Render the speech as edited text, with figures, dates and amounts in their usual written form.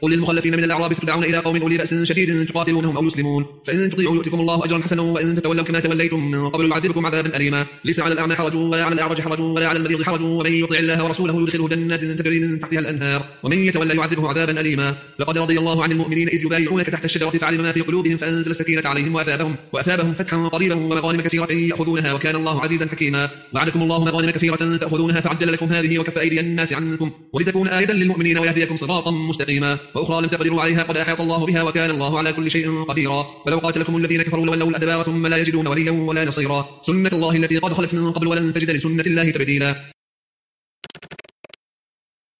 قل للمخلفين من الأعراب ستدعون إلى قوم أولي بأس شديد تقاتلونهم أو يسلمون فإن تطيعوا يؤتكم الله أجرا حسنا وإن تتولوا كما توليتم من قبل يعذبكم عذابا أليما ليس على الأعمى حرج ولا على الأعرج حرج ولا على المريض حرج ومن يطع الله ورسوله يدخله جنات تجري من تحتها الأنهار ومن يتولى يعذبه عذابا أليما لقد رضي الله عن المؤمنين إذ يبايعونك تحت الشجرة فعلم ما في قلوبهم فأنزل السكينة عليهم وأثابهم فتحا قريبا ومغانم كثيرة يأخذونها وكان الله عزيزا حكيما وعدكم الله مغانم كثيرة تأخذونها فعجل لكم هذه وكف أيدي الناس عنكم ولتكون آية للمؤمنين ويهديكم صراطا مستقيما وأخرى لم تقدروا عليها قد أحاط الله بها وكان الله على كل شيء قديرا ولو قاتلكم الذين كفروا لولوا الأدبار ثم لا يجدون وليا ولا نصيرا سنة الله التي قد خلت من قبل ولن تجد لسنة الله تبديلا